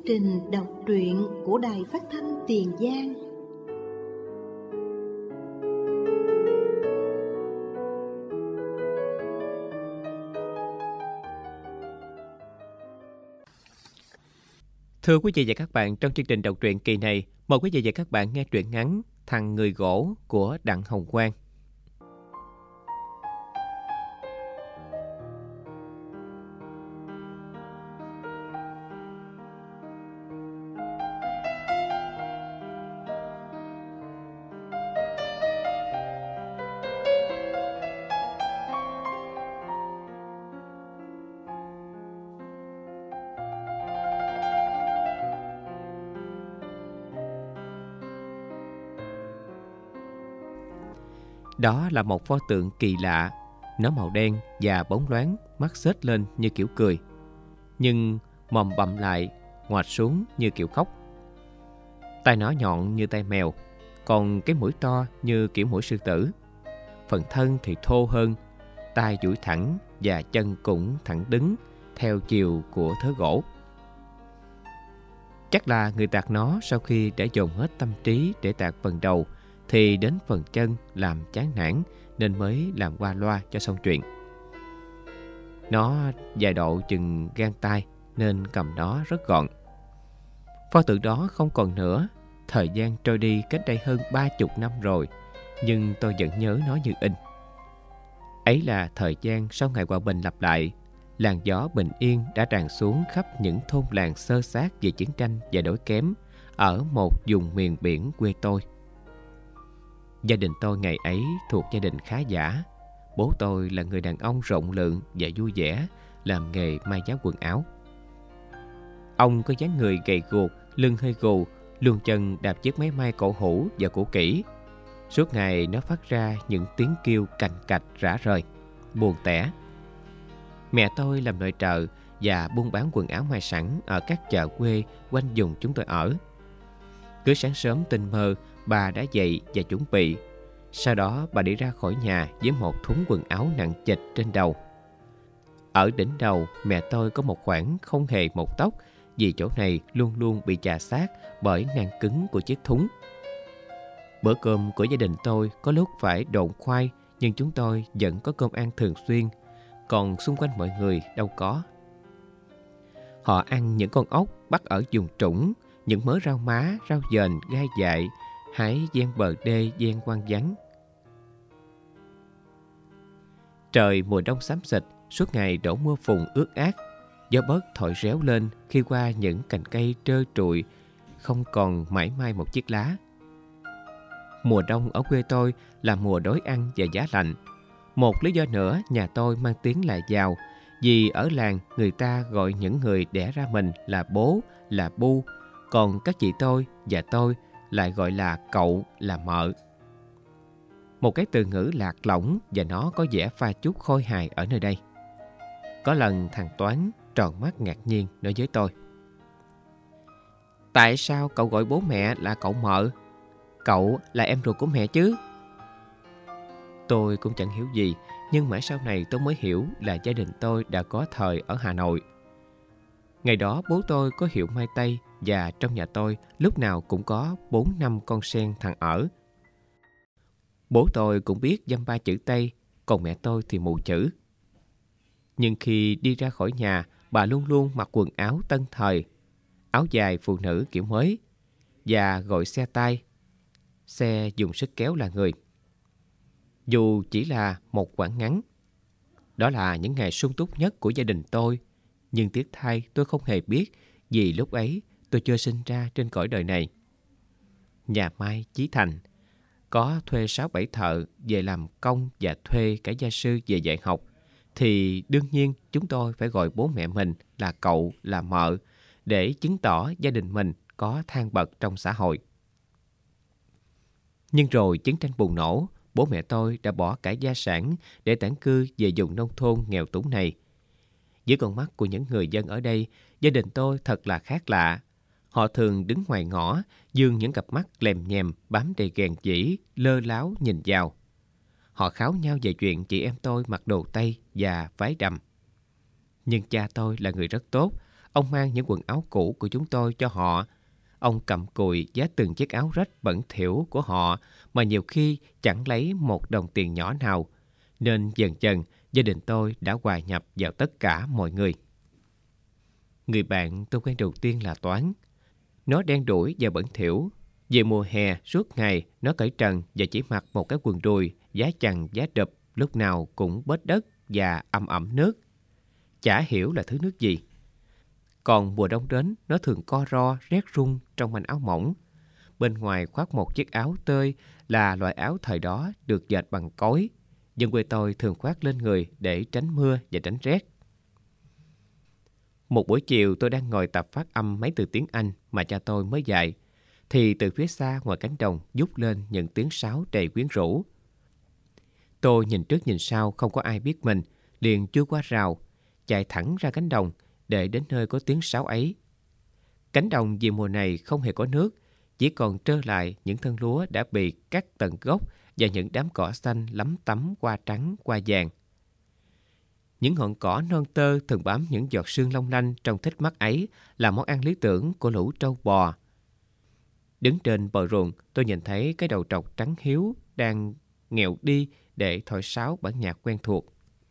trình đọc truyện của Đài Phát thanh Tiền Giang. Thưa quý vị và các bạn, trong chương trình đọc truyện kỳ này, mời quý vị và các bạn nghe truyện ngắn Thằng Người Gỗ của Đặng Hồng Quang. Đó là một pho tượng kỳ lạ, nó màu đen và bóng loáng, mắt xếch lên như kiểu cười, nhưng mồm bặm lại, ngoạch xuống như kiểu khóc. Tai nó nhọn như tai mèo, còn cái mũi to như kiểu mũi sư tử. Phần thân thì thô hơn, tai duỗi thẳng và chân cũng thẳng đứng theo chiều của thớ gỗ. Chắc là người tạc nó sau khi đã dồn hết tâm trí để tạc phần đầu thì đến phần chân làm chán nản nên mới làm qua loa cho xong chuyện. Nó dài độ chừng gang tay nên cầm nó rất gọn. Pho tượng đó không còn nữa. Thời gian trôi đi cách đây hơn 30 năm rồi, nhưng tôi vẫn nhớ nó như in. Ấy là thời gian sau ngày hòa bình lặp lại, làn gió bình yên đã tràn xuống khắp những thôn làng xơ xác về chiến tranh và đói kém ở một vùng miền biển quê tôi. Gia đình tôi ngày ấy thuộc gia đình khá giả. Bố tôi là người đàn ông rộng lượng và vui vẻ, làm nghề may vá quần áo. Ông có dáng người gầy guộc, lưng hơi gù, luôn chân đạp chiếc máy may cổ hủ và cũ kỹ. Suốt ngày nó phát ra những tiếng kêu cành cạch rã rời, buồn tẻ. Mẹ tôi làm nội trợ và buôn bán quần áo may sẵn ở các chợ quê quanh vùng chúng tôi ở. Cứ sáng sớm tinh mơ, bà đã dậy và chuẩn bị. Sau đó bà đi ra khỏi nhà với một thúng quần áo nặng chịch trên đầu. Ở đỉnh đầu mẹ tôi có một khoảng không hề một tóc, vì chỗ này luôn luôn bị chà sát bởi nang cứng của chiếc thúng. Bữa cơm của gia đình tôi có lúc phải độn khoai, nhưng chúng tôi vẫn có cơm ăn thường xuyên, còn xung quanh mọi người đâu có. Họ ăn những con ốc bắt ở vùng trũng, những mớ rau má, rau dền, gai dại, hái ven bờ đê, ven quang vắng. Trời mùa đông xám xịt, suốt ngày đổ mưa phùn ướt át. Gió bớt thổi réo lên khi qua những cành cây trơ trụi, không còn mảy may một chiếc lá. Mùa đông ở quê tôi là mùa đói ăn và giá lạnh. Một lý do nữa nhà tôi mang tiếng là giàu, vì ở làng người ta gọi những người đẻ ra mình là bố, là bu, còn các chị tôi và tôi lại gọi là cậu, là mợ. Một cái từ ngữ lạc lõng và nó có vẻ pha chút khôi hài ở nơi đây. Có lần thằng Toán tròn mắt ngạc nhiên nói với tôi: "Tại sao cậu gọi bố mẹ là cậu mợ? Cậu là em ruột của mẹ chứ?" Tôi cũng chẳng hiểu gì, nhưng mãi sau này tôi mới hiểu là gia đình tôi đã có thời ở Hà Nội. Ngày đó bố tôi có hiệu may tây và trong nhà tôi lúc nào cũng có 4-5 con sen thằng ở. Bố tôi cũng biết dăm ba chữ Tây, còn mẹ tôi thì mù chữ. Nhưng khi đi ra khỏi nhà, bà luôn luôn mặc quần áo tân thời, áo dài phụ nữ kiểu mới, và gọi xe tay, xe dùng sức kéo là người. Dù chỉ là một quãng ngắn. Đó là những ngày sung túc nhất của gia đình tôi, nhưng tiếc thay tôi không hề biết vì lúc ấy tôi chưa sinh ra trên cõi đời này. Nhà may Chí Thành có thuê 6-7 thợ về làm công và thuê cả gia sư về dạy học, thì đương nhiên chúng tôi phải gọi bố mẹ mình là cậu, là mợ, để chứng tỏ gia đình mình có thang bậc trong xã hội. Nhưng rồi chiến tranh bùng nổ, bố mẹ tôi đã bỏ cả gia sản để tản cư về vùng nông thôn nghèo túng này. Dưới con mắt của những người dân ở đây, gia đình tôi thật là khác lạ. Họ thường đứng ngoài ngõ, dương những cặp mắt lèm nhèm, bám đầy ghèn chỉ, lơ láo nhìn vào. Họ kháo nhau về chuyện chị em tôi mặc đồ Tây và váy đầm. Nhưng cha tôi là người rất tốt. Ông mang những quần áo cũ của chúng tôi cho họ. Ông cặm cụi vá từng chiếc áo rách bẩn thỉu của họ mà nhiều khi chẳng lấy một đồng tiền nhỏ nào. Nên dần dần gia đình tôi đã hòa nhập vào tất cả mọi người. Người bạn tôi quen đầu tiên là Toán. Nó đen đủi và bẩn thỉu. Về mùa hè suốt ngày nó cởi trần và chỉ mặc một cái quần đùi vá chằng vá đụp, lúc nào cũng bết đất và ẩm nước. Chả hiểu là thứ nước gì. Còn mùa đông đến, nó thường co ro, rét run trong manh áo mỏng. Bên ngoài khoác một chiếc áo tơi là loại áo thời đó được dệt bằng cối. Dân quê tôi thường khoác lên người để tránh mưa và tránh rét. Một buổi chiều tôi đang ngồi tập phát âm mấy từ tiếng Anh mà cha tôi mới dạy, thì từ phía xa ngoài cánh đồng vút lên những tiếng sáo đầy quyến rũ. Tôi nhìn trước nhìn sau không có ai biết mình, liền chui qua rào, chạy thẳng ra cánh đồng để đến nơi có tiếng sáo ấy. Cánh đồng vì mùa này không hề có nước, chỉ còn trơ lại những thân lúa đã bị cắt tận gốc và những đám cỏ xanh lấm tấm qua trắng qua vàng. Những ngọn cỏ non tơ thường bám những giọt sương long lanh trong thích mắt ấy là món ăn lý tưởng của lũ trâu bò. Đứng trên bờ ruộng, tôi nhìn thấy cái đầu trọc trắng hiếu đang nghẹo đi để thổi sáo bản nhạc quen thuộc.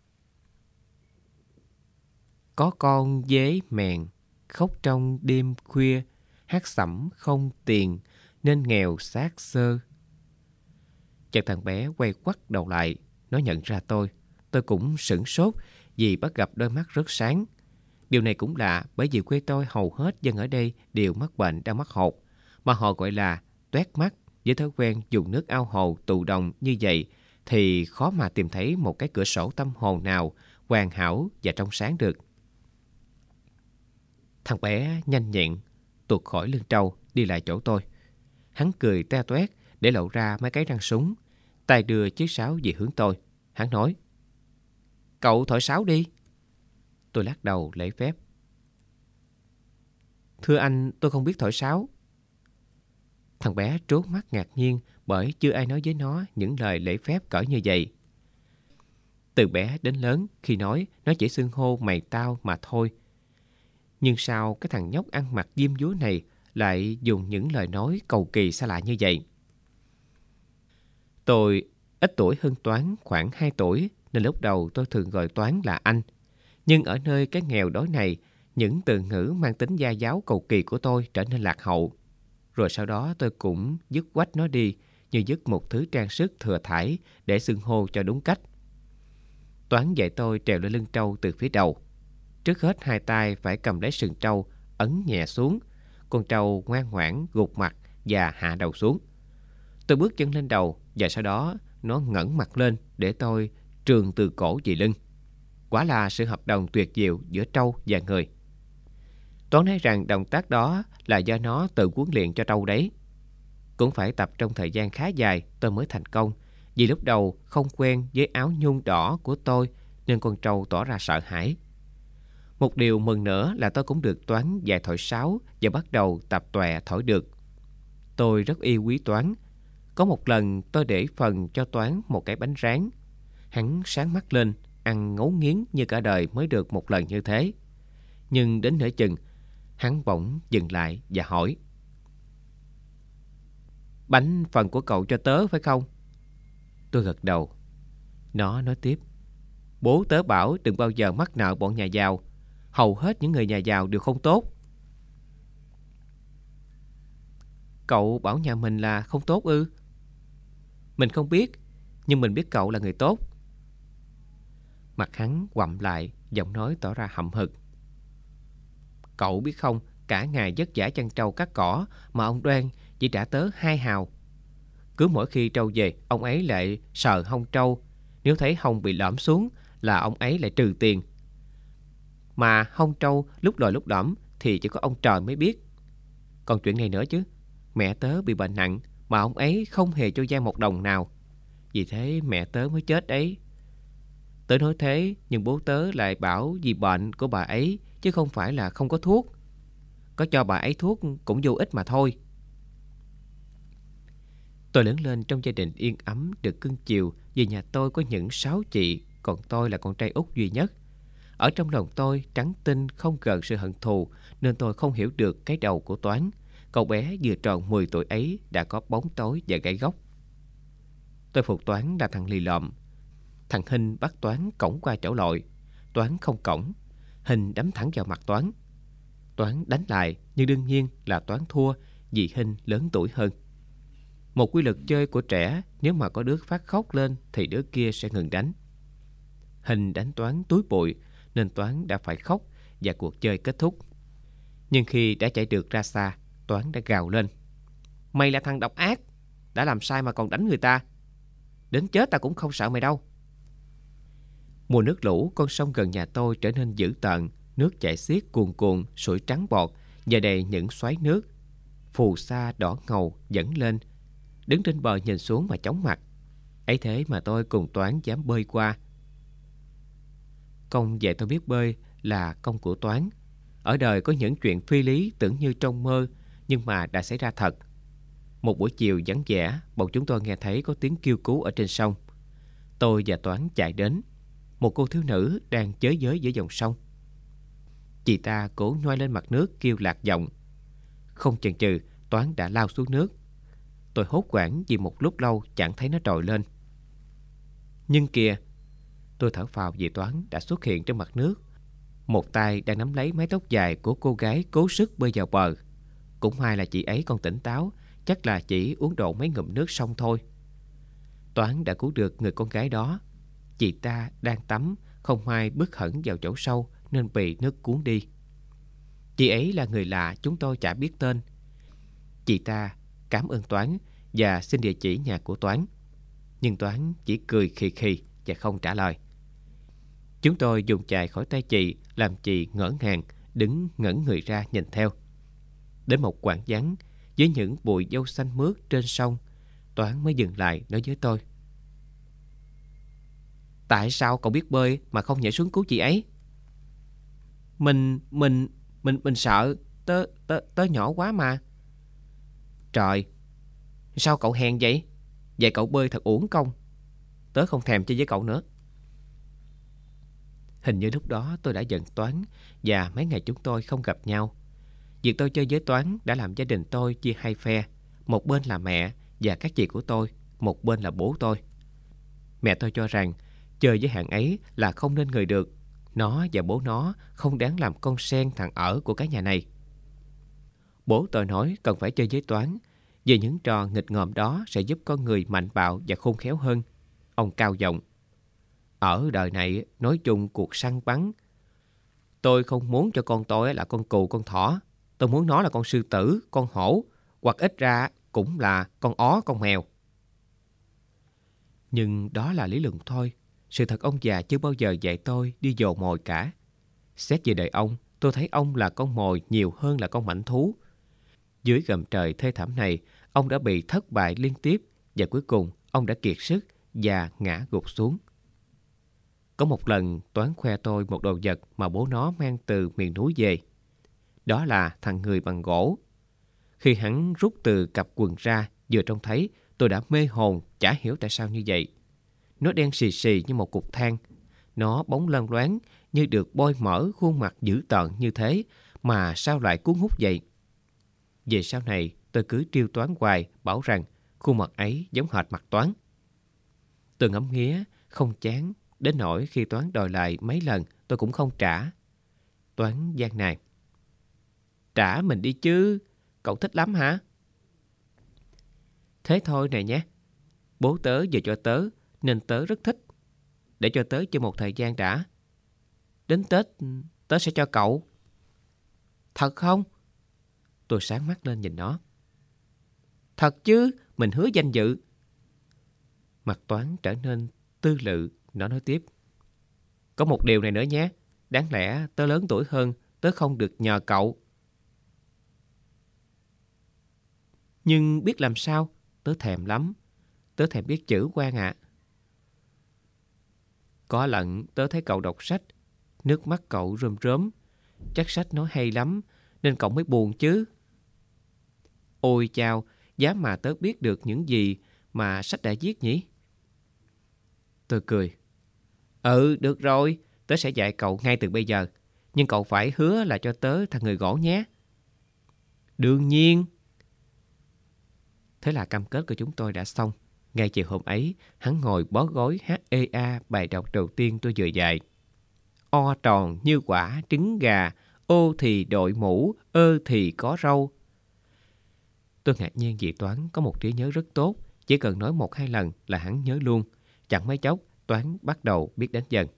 Có con dế mèn, khóc trong đêm khuya, hát sẩm không tiền, nên nghèo xác xơ. Chợt thằng bé quay quắt đầu lại, nó nhận ra tôi. Tôi cũng sửng sốt vì bắt gặp đôi mắt rất sáng. Điều này cũng lạ, bởi vì quê tôi hầu hết dân ở đây đều mắc bệnh đau mắt hột, mà họ gọi là toét mắt. Với thói quen dùng nước ao hồ tụ đồng như vậy thì khó mà tìm thấy một cái cửa sổ tâm hồn nào hoàn hảo và trong sáng được. Thằng bé nhanh nhẹn tuột khỏi lưng trâu đi lại chỗ tôi. Hắn cười te toét để lộ ra mấy cái răng súng, tay đưa chiếc sáo về hướng tôi. Hắn nói: "Cậu thổi sáo đi." Tôi lắc đầu lễ phép: "Thưa anh, tôi không biết thổi sáo." Thằng bé trố mắt ngạc nhiên bởi chưa ai nói với nó những lời lễ phép cỡ như vậy. Từ bé đến lớn, khi nói, nó chỉ xưng hô mày tao mà thôi. Nhưng sao cái thằng nhóc ăn mặc diêm dúa này lại dùng những lời nói cầu kỳ xa lạ như vậy? Tôi ít tuổi hơn Toán khoảng 2 tuổi, nên lúc đầu tôi thường gọi Toán là anh. Nhưng ở nơi cái nghèo đói này, những từ ngữ mang tính gia giáo cầu kỳ của tôi trở nên lạc hậu. Rồi sau đó tôi cũng dứt quách nó đi, như dứt một thứ trang sức thừa thãi để xưng hô cho đúng cách. Toán dạy tôi trèo lên lưng trâu từ phía đầu. Trước hết 2 tay phải cầm lấy sừng trâu, ấn nhẹ xuống. Con trâu ngoan ngoãn gục mặt và hạ đầu xuống. Tôi bước chân lên đầu và sau đó nó ngẩng mặt lên để tôi trườn từ cổ về lưng. Quả là sự hợp đồng tuyệt diệu giữa trâu và người. Toán nói rằng động tác đó là do nó tự huấn luyện cho trâu đấy. Cũng phải tập trong thời gian khá dài tôi mới thành công, vì lúc đầu không quen với áo nhung đỏ của tôi nên con trâu tỏ ra sợ hãi. Một điều mừng nữa là tôi cũng được Toán dạy thổi sáo và bắt đầu tập tòe thổi được. Tôi rất yêu quý Toán. Có một lần tôi để phần cho Toán một cái bánh rán. Hắn sáng mắt lên, ăn ngấu nghiến như cả đời mới được một lần như thế. Nhưng đến nửa chừng, hắn bỗng dừng lại và hỏi: "Bánh phần của cậu cho tớ phải không?" Tôi gật đầu. Nó nói tiếp: "Bố tớ bảo đừng bao giờ mắc nợ bọn nhà giàu. Hầu hết những người nhà giàu đều không tốt." "Cậu bảo nhà mình là không tốt ư?" "Mình không biết, nhưng mình biết cậu là người tốt." Mặt hắn quặm lại, giọng nói tỏ ra hậm hực. "Cậu biết không, cả ngày vất vả chăn trâu cắt cỏ mà ông Đoan chỉ trả tớ 2 hào. Cứ mỗi khi trâu về, ông ấy lại sờ hông trâu. Nếu thấy hông bị lõm xuống là ông ấy lại trừ tiền. Mà hông trâu lúc lồi lúc lõm thì chỉ có ông trời mới biết. Còn chuyện này nữa chứ, mẹ tớ bị bệnh nặng mà ông ấy không hề cho Giang một đồng nào. Vì thế mẹ tớ mới chết ấy." Tớ nói thế, nhưng bố tớ lại bảo vì bệnh của bà ấy, chứ không phải là không có thuốc. Có cho bà ấy thuốc cũng vô ích mà thôi. Tôi lớn lên trong gia đình yên ấm, được cưng chiều vì nhà tôi có những 6 chị, còn tôi là con trai út duy nhất. Ở trong lòng tôi trắng tinh không gợn sự hận thù, nên tôi không hiểu được cái đầu của Toán. Cậu bé vừa tròn 10 tuổi ấy đã có bóng tối và gãy gốc. Tôi phục Toán là thằng lì lợm. Thằng Hinh bắt Toán cõng qua chỗ lội. Toán không cõng. Hinh đấm thẳng vào mặt Toán. Toán đánh lại, nhưng đương nhiên là Toán thua vì Hinh lớn tuổi hơn. Một quy luật chơi của trẻ, nếu mà có đứa phát khóc lên thì đứa kia sẽ ngừng đánh. Hinh đánh Toán túi bụi nên Toán đã phải khóc và cuộc chơi kết thúc. Nhưng khi đã chạy được ra xa, Toán đã gào lên: "Mày là thằng độc ác, đã làm sai mà còn đánh người ta. Đến chết ta cũng không sợ mày đâu." Mùa nước lũ, con sông gần nhà tôi trở nên dữ tợn. Nước chảy xiết cuồn cuộn, sủi trắng bọt và đầy những xoáy nước. Phù sa đỏ ngầu dẫn lên. Đứng trên bờ nhìn xuống mà chóng mặt. Ấy thế mà tôi cùng Toán dám bơi qua. Công dạy tôi biết bơi là công của Toán. Ở đời có những chuyện phi lý tưởng như trong mơ, nhưng mà đã xảy ra thật. Một buổi chiều vắng vẻ, bọn chúng tôi nghe thấy có tiếng kêu cứu ở trên sông. Tôi và Toán chạy đến. Một cô thiếu nữ đang chới giới giữa dòng sông. Chị ta cố nhoai lên mặt nước kêu lạc giọng. Không chần chừ, Toán đã lao xuống nước. Tôi hốt hoảng vì một lúc lâu chẳng thấy nó trồi lên. Nhưng kìa, tôi thở phào vì Toán đã xuất hiện trên mặt nước. Một tay đang nắm lấy mái tóc dài của cô gái cố sức bơi vào bờ. Cũng may là chị ấy còn tỉnh táo, chắc là chỉ uống độ mấy ngụm nước xong thôi. Toán đã cứu được người con gái đó. Chị ta đang tắm, không may bước hẳn vào chỗ sâu nên bị nước cuốn đi. Chị ấy là người lạ, chúng tôi chả biết tên. Chị ta cảm ơn Toán và xin địa chỉ nhà của Toán. Nhưng Toán chỉ cười khì khì và không trả lời. Chúng tôi dùng chài khỏi tay chị, làm chị ngỡ ngàng, đứng ngẩn người ra nhìn theo. Đến một quãng vắng, với những bụi dâu xanh mướt trên sông, Toán mới dừng lại nói với tôi: "Tại sao cậu biết bơi mà không nhảy xuống cứu chị ấy?" Mình sợ, tớ nhỏ quá mà." "Trời, sao cậu hèn vậy? Vậy cậu bơi thật uổng công. Tớ không thèm chơi với cậu nữa." Hình như lúc đó tôi đã giận Toán và mấy ngày chúng tôi không gặp nhau. Việc tôi chơi với Toán đã làm gia đình tôi chia hai phe. Một bên là mẹ và các chị của tôi, một bên là bố tôi. Mẹ tôi cho rằng chơi với hạng ấy là không nên người được. Nó và bố nó không đáng làm con sen thằng ở của cái nhà này. Bố tôi nói cần phải chơi với Toán, vì những trò nghịch ngợm đó sẽ giúp con người mạnh bạo và khôn khéo hơn. Ông cao giọng: "Ở đời này nói chung cuộc săn bắn, tôi không muốn cho con tôi là con cừu con thỏ. Tôi muốn nó là con sư tử, con hổ, hoặc ít ra cũng là con ó, con mèo." Nhưng đó là lý luận thôi. Sự thật ông già chưa bao giờ dạy tôi đi dồ mồi cả. Xét về đời ông, tôi thấy ông là con mồi nhiều hơn là con mãnh thú. Dưới gầm trời thê thảm này, ông đã bị thất bại liên tiếp và cuối cùng ông đã kiệt sức và ngã gục xuống. Có một lần Toán khoe tôi một đồ vật mà bố nó mang từ miền núi về. Đó là thằng người bằng gỗ. Khi hắn rút từ cặp quần ra, vừa trông thấy, tôi đã mê hồn, chả hiểu tại sao như vậy. Nó đen xì xì như một cục than. Nó bóng loang loáng như được bôi mỡ, khuôn mặt dữ tợn như thế mà sao lại cuốn hút vậy. Về sau này tôi cứ trêu Toán hoài, bảo rằng khuôn mặt ấy giống hệt mặt Toán. Tôi ngẫm nghía không chán, đến nỗi khi Toán đòi lại mấy lần tôi cũng không trả. Toán gian nài: "Trả mình đi chứ, cậu thích lắm hả?" "Thế thôi này nhé, bố tớ vừa cho tớ nên tớ rất thích. Để cho tớ chơi một thời gian đã. Đến Tết tớ sẽ cho cậu." "Thật không?" Tôi sáng mắt lên nhìn nó. "Thật chứ, mình hứa danh dự." Mặt Toán trở nên tư lự, nó nói tiếp: "Có một điều này nữa nhé, đáng lẽ tớ lớn tuổi hơn, tớ không được nhờ cậu. Nhưng biết làm sao, tớ thèm lắm. Tớ thèm biết chữ Quang ạ." Có lần tớ thấy cậu đọc sách, nước mắt cậu rơm rớm. Chắc sách nói hay lắm nên cậu mới buồn chứ. Ôi chao, giá mà tớ biết được những gì mà sách đã viết nhỉ? Tôi cười: "Ừ, được rồi, tớ sẽ dạy cậu ngay từ bây giờ. Nhưng cậu phải hứa là cho tớ thằng người gỗ nhé. Đương nhiên. Thế là cam kết của chúng tôi đã xong. Ngay chiều hôm ấy, hắn ngồi bó gối hát ê a bài đọc đầu tiên tôi vừa dạy. O tròn như quả trứng gà, ô thì đội mũ, ơ thì có râu. Tôi ngạc nhiên vì Toán có một trí nhớ rất tốt. Chỉ cần nói 1-2 lần là hắn nhớ luôn. Chẳng mấy chốc, Toán bắt đầu biết đánh dần.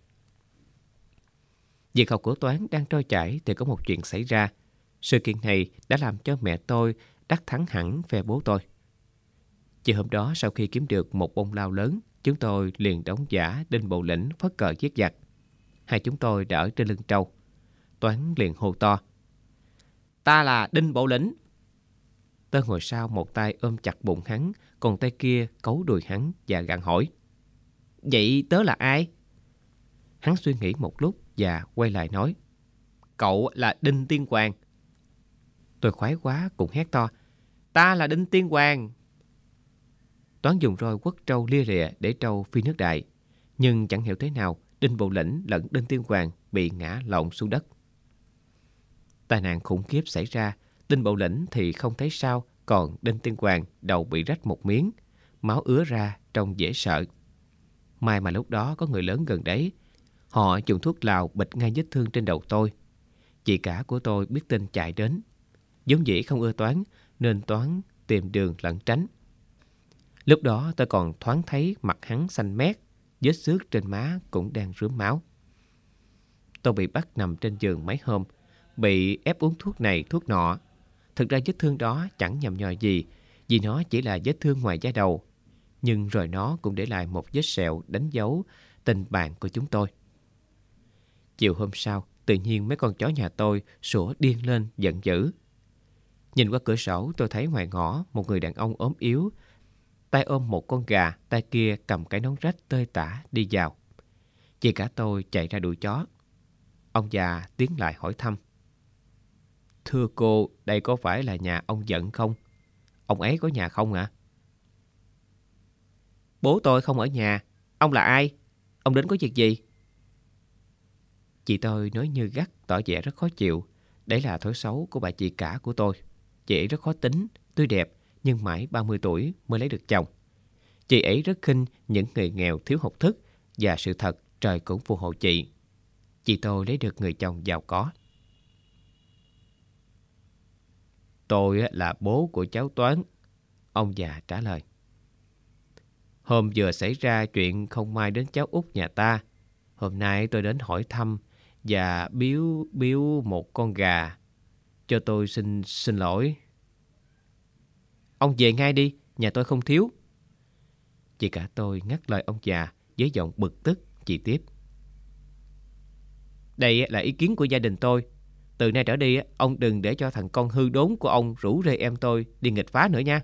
Việc học của Toán đang trôi chảy thì có một chuyện xảy ra. Sự kiện này đã làm cho mẹ tôi đắc thắng hẳn phe bố tôi. Chiều hôm đó, sau khi kiếm được một bông lao lớn, chúng tôi liền đóng giả Đinh Bộ Lĩnh phất cờ giết giặc. Hai chúng tôi đã ở trên lưng trâu. Toán liền hô to: Ta là Đinh Bộ Lĩnh. Tớ ngồi sau, một tay ôm chặt bụng hắn, còn tay kia cấu đùi hắn và gặng hỏi: Vậy tớ là ai? Hắn suy nghĩ một lúc và quay lại nói: Cậu là Đinh Tiên Hoàng. Tôi khoái quá cũng hét to: Ta là Đinh Tiên Hoàng. Toán dùng roi quất trâu lia rịa để trâu phi nước đại. Nhưng chẳng hiểu thế nào, Đinh Bộ Lĩnh lẫn Đinh Tiên Hoàng bị ngã lộn xuống đất. Tai nạn khủng khiếp xảy ra. Đinh Bộ Lĩnh thì không thấy sao, còn Đinh Tiên Hoàng đầu bị rách một miếng, máu ứa ra trông dễ sợ. May mà lúc đó có người lớn gần đấy. Họ dùng thuốc lào bịt ngay vết thương trên đầu tôi. Chị cả của tôi biết tin chạy đến. Vốn dĩ không ưa Toán nên Toán tìm đường lẩn tránh. Lúc đó tôi còn thoáng thấy mặt hắn xanh mét, vết xước trên má cũng đang rướm máu. Tôi bị bắt nằm trên giường mấy hôm, bị ép uống thuốc này thuốc nọ. Thực ra vết thương đó chẳng nhằm nhò gì, vì nó chỉ là vết thương ngoài da đầu. Nhưng rồi nó cũng để lại một vết sẹo đánh dấu tình bạn của chúng tôi. Chiều hôm sau, tự nhiên mấy con chó nhà tôi sủa điên lên giận dữ. Nhìn qua cửa sổ, tôi thấy ngoài ngõ một người đàn ông ốm yếu, tay ôm một con gà, tay kia cầm cái nón rách tơi tả đi vào. Chị cả tôi chạy ra đuổi chó. Ông già tiến lại hỏi thăm: Thưa cô, đây có phải là nhà ông Dận không? Ông ấy có nhà không ạ? Bố tôi không ở nhà. Ông là ai? Ông đến có việc gì? Chị tôi nói như gắt, tỏ vẻ rất khó chịu. Đấy là thói xấu của bà chị cả của tôi. Chị ấy rất khó tính, tươi đẹp, nhưng mãi 30 tuổi mới lấy được chồng. Chị ấy rất khinh những người nghèo thiếu học thức, và sự thật trời cũng phù hộ chị. Chị tôi lấy được người chồng giàu có. Tôi là bố của cháu Toán, ông già trả lời. Hôm vừa xảy ra chuyện không may đến cháu út nhà ta. Hôm nay tôi đến hỏi thăm và biếu một con gà. Cho tôi xin lỗi. Ông về ngay đi, nhà tôi không thiếu. Chị cả tôi ngắt lời ông già với giọng bực tức. Chị tiếp: Đây là ý kiến của gia đình tôi. Từ nay trở đi, ông đừng để cho thằng con hư đốn của ông rủ rê em tôi đi nghịch phá nữa nha.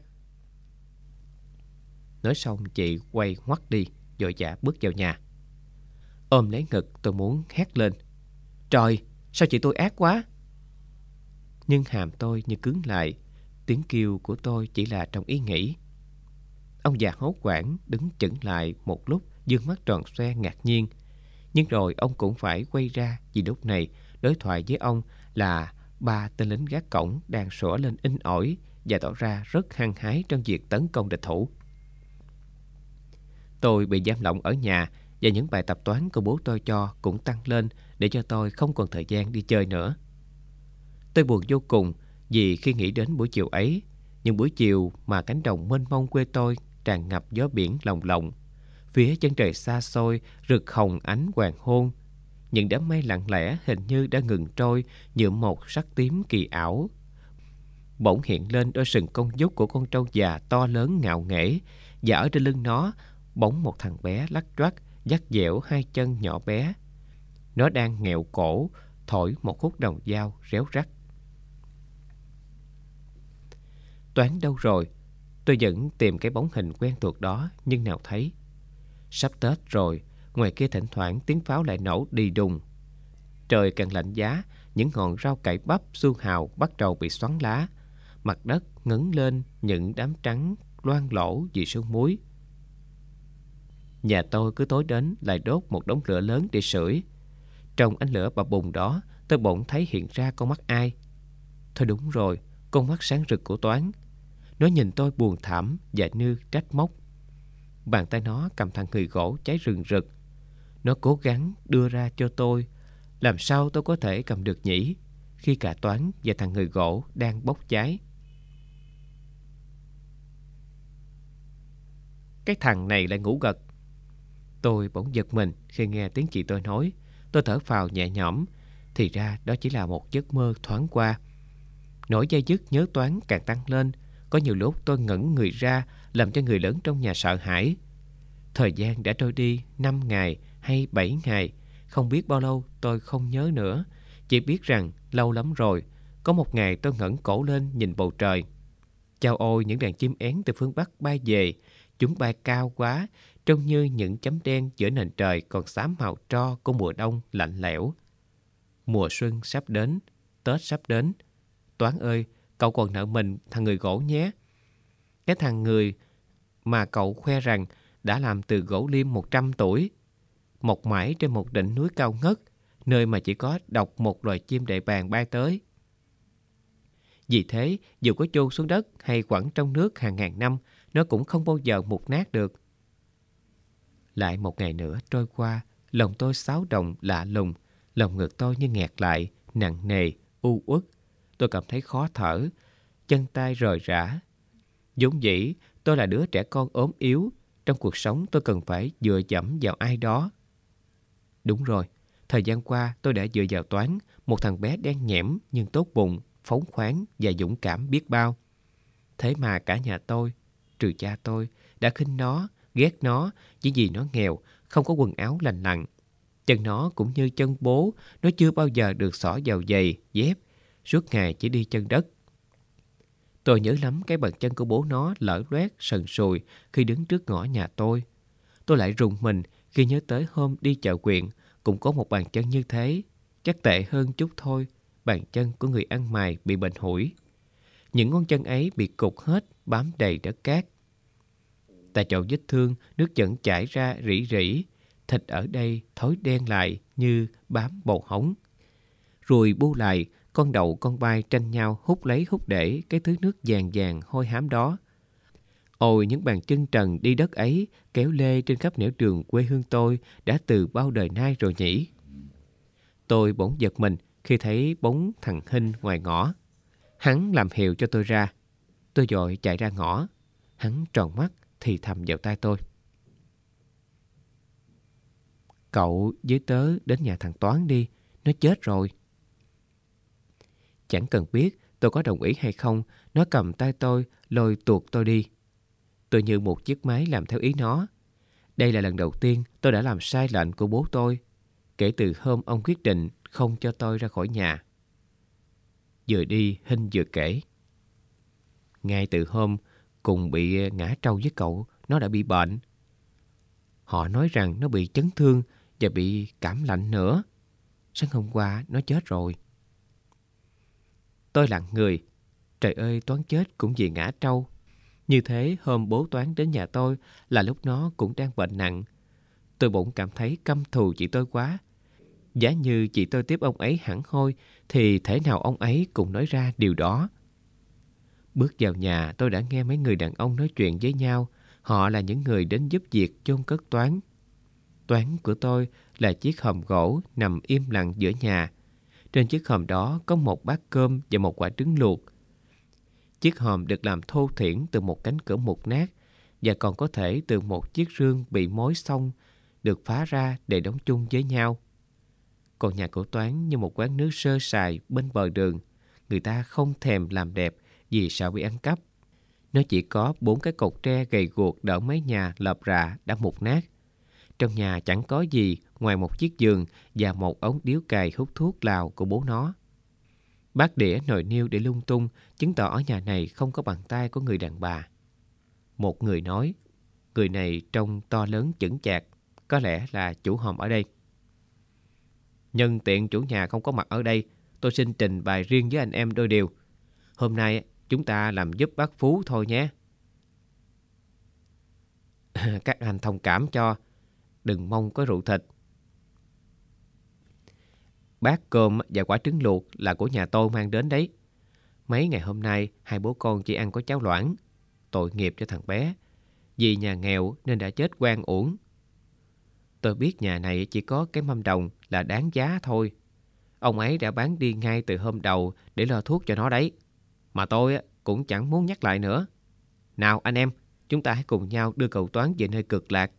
Nói xong chị quay ngoắt đi, vội vã bước vào nhà. Ôm lấy ngực tôi muốn hét lên: Trời, sao chị tôi ác quá! Nhưng hàm tôi như cứng lại. Tiếng kêu của tôi chỉ là trong ý nghĩ. Ông già hốt hoảng đứng chững lại một lúc, dương mắt tròn xoe ngạc nhiên. Nhưng rồi ông cũng phải quay ra, vì lúc này đối thoại với ông là 3 tên lính gác cổng đang sủa lên inh ỏi và tỏ ra rất hăng hái trong việc tấn công địch thủ. Tôi bị giam lỏng ở nhà, và những bài tập toán của bố tôi cho cũng tăng lên để cho tôi không còn thời gian đi chơi nữa. Tôi buồn vô cùng vì khi nghĩ đến buổi chiều ấy, những buổi chiều mà cánh đồng mênh mông quê tôi tràn ngập gió biển lồng lộng, phía chân trời xa xôi rực hồng ánh hoàng hôn, những đám mây lặng lẽ hình như đã ngừng trôi nhuộm một sắc tím kỳ ảo. Bỗng hiện lên đôi sừng cong vút của con trâu già to lớn ngạo nghễ, và ở trên lưng nó bỗng một thằng bé lắc choắc dắt dẻo 2 chân nhỏ bé. Nó đang nghẹo cổ thổi một khúc đồng dao réo rắt. Toán đâu rồi? Tôi vẫn tìm cái bóng hình quen thuộc đó, nhưng nào thấy. Sắp Tết rồi, ngoài kia thỉnh thoảng tiếng pháo lại nổ đi đùng. Trời càng lạnh giá, những ngọn rau cải bắp su hào bắt đầu bị xoắn lá. Mặt đất ngấn lên những đám trắng loang lổ vì sương muối. Nhà tôi cứ tối đến lại đốt một đống lửa lớn để sưởi. Trong ánh lửa bập bùng đó, tôi bỗng thấy hiện ra con mắt ai. Thôi đúng rồi, con mắt sáng rực của Toán. Nó nhìn tôi buồn thảm và như trách móc. Bàn tay nó cầm thằng người gỗ cháy rừng rực. Nó cố gắng đưa ra cho tôi. Làm sao tôi có thể cầm được nhỉ, khi cả Toán và thằng người gỗ đang bốc cháy. Cái thằng này lại ngủ gật. Tôi bỗng giật mình khi nghe tiếng chị tôi nói. Tôi thở phào nhẹ nhõm. Thì ra đó chỉ là một giấc mơ thoáng qua. Nỗi dây dứt nhớ Toán càng tăng lên. Có nhiều lúc tôi ngẩn người ra, làm cho người lớn trong nhà sợ hãi. Thời gian đã trôi đi 5 ngày hay 7 ngày, không biết bao lâu tôi không nhớ nữa. Chỉ biết rằng lâu lắm rồi, có một ngày tôi ngẩng cổ lên nhìn bầu trời. Chao ôi, những đàn chim én từ phương Bắc bay về. Chúng bay cao quá, trông như những chấm đen giữa nền trời còn xám màu tro của mùa đông lạnh lẽo. Mùa xuân sắp đến, Tết sắp đến. Toán ơi, cậu còn nợ mình thằng người gỗ nhé. Cái thằng người mà cậu khoe rằng đã làm từ gỗ liêm 100 tuổi, mọc mãi trên một đỉnh núi cao ngất, nơi mà chỉ có độc một loài chim đại bàng bay tới. Vì thế, dù có chôn xuống đất hay quẳng trong nước hàng ngàn năm, nó cũng không bao giờ mục nát được. Lại một ngày nữa trôi qua, lòng tôi xáo động lạ lùng, lòng ngực tôi như nghẹt lại, nặng nề, u uất. Tôi cảm thấy khó thở, chân tay rời rã. Vốn dĩ, tôi là đứa trẻ con ốm yếu. Trong cuộc sống tôi cần phải dựa dẫm vào ai đó. Đúng rồi, thời gian qua tôi đã dựa vào Toán, một thằng bé đen nhẽm nhưng tốt bụng, phóng khoáng và dũng cảm biết bao. Thế mà cả nhà tôi, trừ cha tôi, đã khinh nó, ghét nó chỉ vì nó nghèo, không có quần áo lành lặn. Chân nó cũng như chân bố, nó chưa bao giờ được xỏ vào giày, dép, suốt ngày chỉ đi chân đất. Tôi nhớ lắm cái bàn chân của bố nó lở loét, sần sùi khi đứng trước ngõ nhà tôi. Tôi lại rùng mình khi nhớ tới hôm đi chợ huyện, cũng có một bàn chân như thế. Chắc tệ hơn chút thôi, bàn chân của người ăn mày bị bệnh hủi. Những ngón chân ấy bị cụt hết, bám đầy đất cát. Tại chỗ vết thương, nước vẫn chảy ra rỉ rỉ. Thịt ở đây thối đen lại như bám bầu hóng. Rồi bu lại, con đậu con bay tranh nhau hút lấy hút để cái thứ nước vàng vàng hôi hám đó. Ôi, những bàn chân trần đi đất ấy kéo lê trên khắp nẻo đường quê hương tôi đã từ bao đời nay rồi nhỉ. Tôi bỗng giật mình khi thấy bóng thằng Hinh ngoài ngõ. Hắn làm hiệu cho tôi ra. Tôi vội chạy ra ngõ. Hắn tròn mắt thì thầm vào tai tôi. Cậu với tớ đến nhà thằng Toán đi, nó chết rồi. Chẳng cần biết tôi có đồng ý hay không, nó cầm tay tôi lôi tuột tôi đi. Tôi như một chiếc máy làm theo ý nó. Đây là lần đầu tiên tôi đã làm sai lệnh của bố tôi, kể từ hôm ông quyết định không cho tôi ra khỏi nhà. Vừa đi, Hinh vừa kể. Ngay từ hôm cùng bị ngã trâu với cậu, nó đã bị bệnh. Họ nói rằng nó bị chấn thương và bị cảm lạnh nữa. Sáng hôm qua nó chết rồi. Tôi lặng người. Trời ơi, Toán chết cũng vì ngã trâu. Như thế hôm bố Toán đến nhà tôi là lúc nó cũng đang bệnh nặng. Tôi bỗng cảm thấy căm thù chị tôi quá. Giả như chị tôi tiếp ông ấy hẳn hoi thì thể nào ông ấy cũng nói ra điều đó. Bước vào nhà, tôi đã nghe mấy người đàn ông nói chuyện với nhau. Họ là những người đến giúp việc chôn cất Toán. Toán của tôi là chiếc hòm gỗ nằm im lặng giữa nhà. Trên chiếc hòm đó có một bát cơm và một quả trứng luộc. Chiếc hòm được làm thô thiển từ một cánh cửa mục nát và còn có thể từ một chiếc rương bị mối xong được phá ra để đóng chung với nhau. Còn nhà của Toán như một quán nước sơ sài bên bờ đường. Người ta không thèm làm đẹp vì sợ bị ăn cắp. Nó chỉ có 4 cái cột tre gầy guộc đỡ mái nhà lợp rạ đã mục nát. Trong nhà chẳng có gì ngoài một chiếc giường và một ống điếu cày hút thuốc lào của bố nó. Bát đĩa nồi niêu để lung tung chứng tỏ ở nhà này không có bàn tay của người đàn bà. Một người nói, người này trông to lớn chững chạc, có lẽ là chủ hòm ở đây. Nhân tiện chủ nhà không có mặt ở đây, tôi xin trình bày riêng với anh em đôi điều. Hôm nay chúng ta làm giúp bác Phú thôi nhé. Các anh thông cảm cho, đừng mong có rượu thịt. bát cơm và quả trứng luộc là của nhà tôi mang đến đấy. Mấy ngày hôm nay, hai bố con chỉ ăn có cháo loãng. Tội nghiệp cho thằng bé. Vì nhà nghèo nên đã chết oan uổng. Tôi biết nhà này chỉ có cái mâm đồng là đáng giá thôi. Ông ấy đã bán đi ngay từ hôm đầu để lo thuốc cho nó đấy. Mà tôi cũng chẳng muốn nhắc lại nữa. Nào anh em, chúng ta hãy cùng nhau đưa cậu Toán về nơi cực lạc.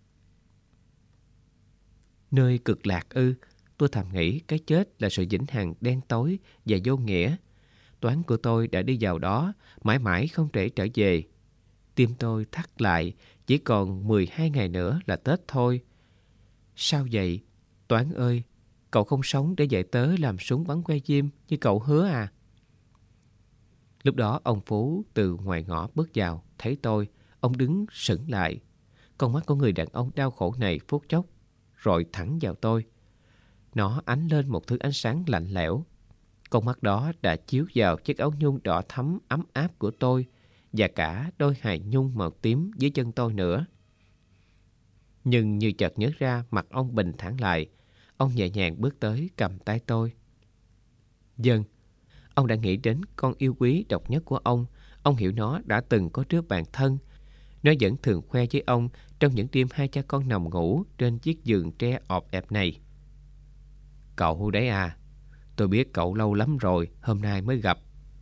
Nơi cực lạc ư? Tôi thầm nghĩ cái chết là sự vĩnh hằng đen tối và vô nghĩa. Toán của tôi đã đi vào đó, mãi mãi không thể trở về. Tim tôi thắt lại, chỉ còn 12 ngày nữa là Tết thôi. Sao vậy? Toán ơi, cậu không sống để dạy tớ làm súng bắn que diêm như cậu hứa à? Lúc đó ông Phú từ ngoài ngõ bước vào, thấy tôi, ông đứng sững lại. Con mắt của người đàn ông đau khổ này phút chốc, rồi thẳng vào tôi. Nó ánh lên một thứ ánh sáng lạnh lẽo. Con mắt đó đã chiếu vào chiếc áo nhung đỏ thắm ấm áp của tôi và cả đôi hài nhung màu tím dưới chân tôi nữa. Nhưng như chợt nhớ ra, mặt ông bình thản lại. Ông nhẹ nhàng bước tới cầm tay tôi. Dần, ông đã nghĩ đến con yêu quý độc nhất của ông. Ông hiểu nó đã từng có đứa bạn thân. Nó vẫn thường khoe với ông trong những đêm hai cha con nằm ngủ trên chiếc giường tre ọp ẹp này. Cậu đấy à, tôi biết cậu lâu lắm rồi, hôm nay mới gặp.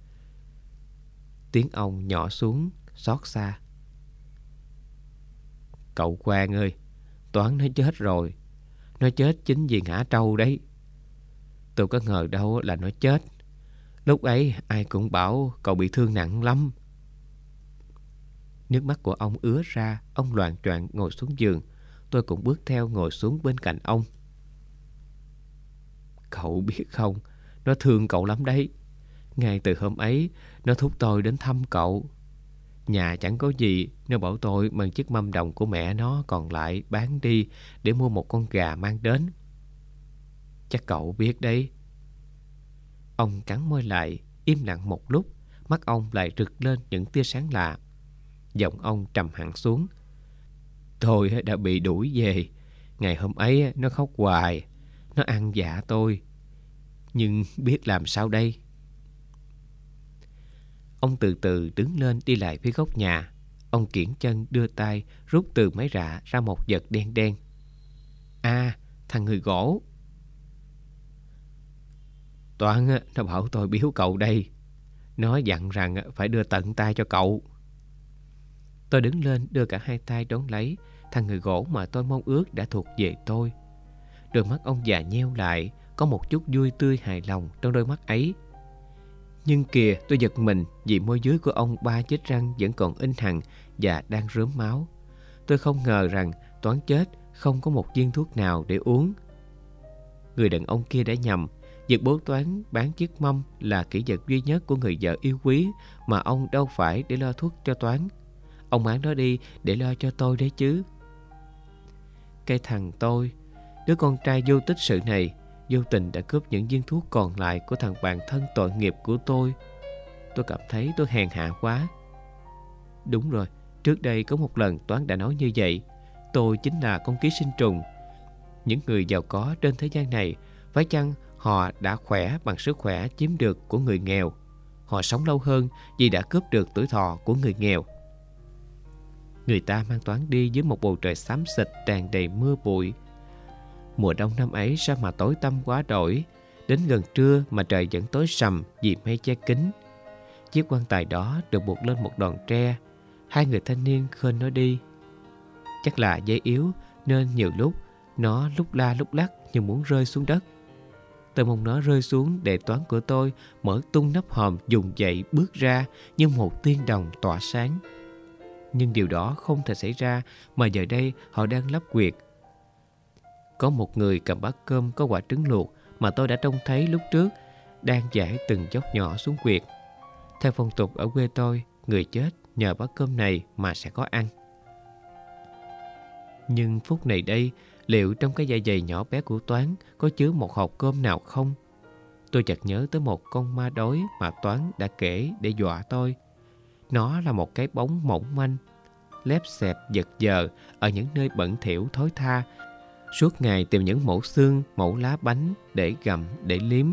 Tiếng ông nhỏ xuống, xót xa. Cậu Quang ơi, Toán nó chết rồi. Nó chết chính vì ngã trâu đấy. Tôi có ngờ đâu là nó chết. Lúc ấy ai cũng bảo cậu bị thương nặng lắm. Nước mắt của ông ứa ra. Ông loạng choạng ngồi xuống giường. Tôi cũng bước theo ngồi xuống bên cạnh ông. Cậu biết không, nó thương cậu lắm đấy. Ngay từ hôm ấy, nó thúc tôi đến thăm cậu. Nhà chẳng có gì, nó bảo tôi mang chiếc mâm đồng của mẹ nó còn lại bán đi để mua một con gà mang đến. Chắc cậu biết đấy. Ông cắn môi lại, im lặng một lúc. Mắt ông lại rực lên những tia sáng lạ. Giọng ông trầm hẳn xuống. Tôi đã bị đuổi về. Ngày hôm ấy nó khóc hoài. Nó ăn dạ tôi. Nhưng biết làm sao đây? Ông từ từ đứng lên đi lại phía góc nhà. Ông kiễng chân đưa tay rút từ máy rạ ra một vật đen đen. À, thằng người gỗ. Toán nó bảo tôi biếu cậu đây. Nó dặn rằng phải đưa tận tay cho cậu. Tôi đứng lên đưa cả hai tay đón lấy. Thằng người gỗ mà tôi mong ước đã thuộc về tôi. Đôi mắt ông già nheo lại. Có một chút vui tươi hài lòng trong đôi mắt ấy. Nhưng kìa, tôi giật mình vì môi dưới của ông ba vết răng vẫn còn in hằn và đang rớm máu. Tôi không ngờ rằng Toán chết không có một viên thuốc nào để uống. Người đàn ông kia đã nhầm. Việc bố Toán bán chiếc mâm là kỷ vật duy nhất của người vợ yêu quý mà ông đâu phải để lo thuốc cho Toán. Ông bán nó đi để lo cho tôi đấy chứ. Cái thằng tôi, đứa con trai vô tích sự này, vô tình đã cướp những viên thuốc còn lại của thằng bạn thân tội nghiệp của tôi. Tôi cảm thấy tôi hèn hạ quá. Đúng rồi, trước đây có một lần Toán đã nói như vậy. Tôi chính là con ký sinh trùng. Những người giàu có trên thế gian này, phải chăng họ đã khỏe bằng sức khỏe chiếm được của người nghèo? Họ sống lâu hơn vì đã cướp được tuổi thọ của người nghèo. Người ta mang Toán đi dưới một bầu trời xám xịt tràn đầy mưa bụi. Mùa đông năm ấy sao mà tối tăm quá đổi. Đến gần trưa mà trời vẫn tối sầm vì mây che kín. Chiếc quan tài đó được buộc lên một đòn tre. Hai người thanh niên khênh nó đi. Chắc là dây yếu nên nhiều lúc nó lúc la lúc lắc như muốn rơi xuống đất. Tôi mong nó rơi xuống để Toán của tôi mở tung nắp hòm dùng dậy bước ra như một tiên đồng tỏa sáng. Nhưng điều đó không thể xảy ra mà giờ đây họ đang lắp quyệt. Có một người cầm bát cơm có quả trứng luộc mà tôi đã trông thấy lúc trước đang dải từng dốc nhỏ xuống quyệt. Theo phong tục ở quê tôi, người chết nhờ bát cơm này mà sẽ có ăn. Nhưng phút này đây, liệu trong cái dạ dày nhỏ bé của Toán có chứa một hộp cơm nào không? Tôi chợt nhớ tới một con ma đói mà Toán đã kể để dọa tôi. Nó là một cái bóng mỏng manh, lép xẹp giật giờ ở những nơi bẩn thỉu thối tha suốt ngày tìm những mẩu xương, mẩu lá bánh để gặm, để liếm.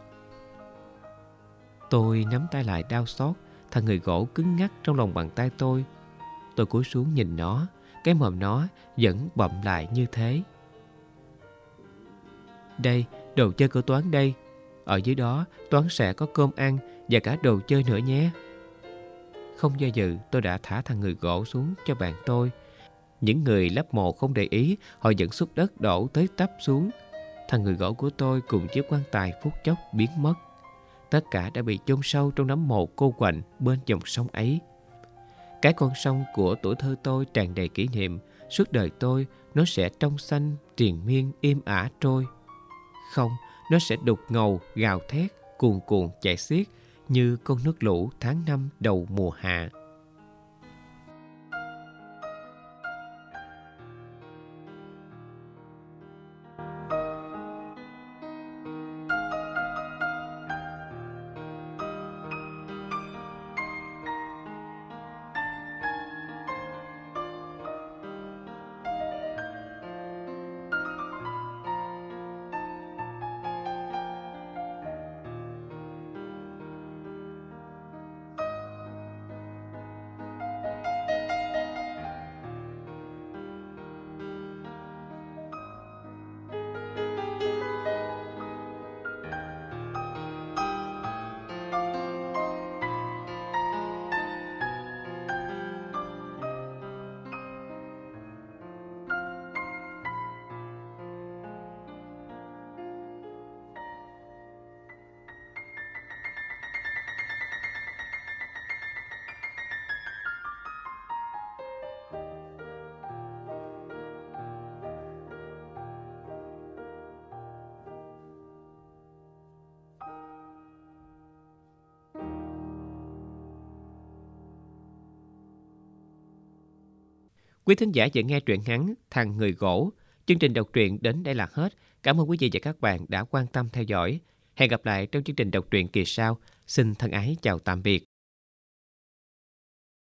Tôi nắm tay lại đau xót, thằng người gỗ cứng ngắc trong lòng bàn tay tôi. Tôi cúi xuống nhìn nó, cái mồm nó vẫn bậm lại như thế. Đây, đồ chơi của Toán đây. Ở dưới đó, Toán sẽ có cơm ăn và cả đồ chơi nữa nhé. Không do dự, tôi đã thả thằng người gỗ xuống cho bạn tôi. Những người lắp mộ không để ý, họ dẫn xúc đất đổ tới tấp xuống. Thằng người gỗ của tôi cùng chiếc quan tài phút chốc biến mất. Tất cả đã bị chôn sâu trong nấm mộ cô quạnh bên dòng sông ấy. Cái con sông của tuổi thơ tôi tràn đầy kỷ niệm. Suốt đời tôi, nó sẽ trong xanh, triền miên, im ả trôi. Không, nó sẽ đục ngầu, gào thét, cuồn cuộn chảy xiết như con nước lũ tháng 5 đầu mùa hạ. Quý thính giả vừa nghe truyện ngắn Thằng Người Gỗ. Chương trình đọc truyện đến đây là hết. Cảm ơn quý vị và các bạn đã quan tâm theo dõi. Hẹn gặp lại trong chương trình đọc truyện kỳ sau. Xin thân ái chào tạm biệt.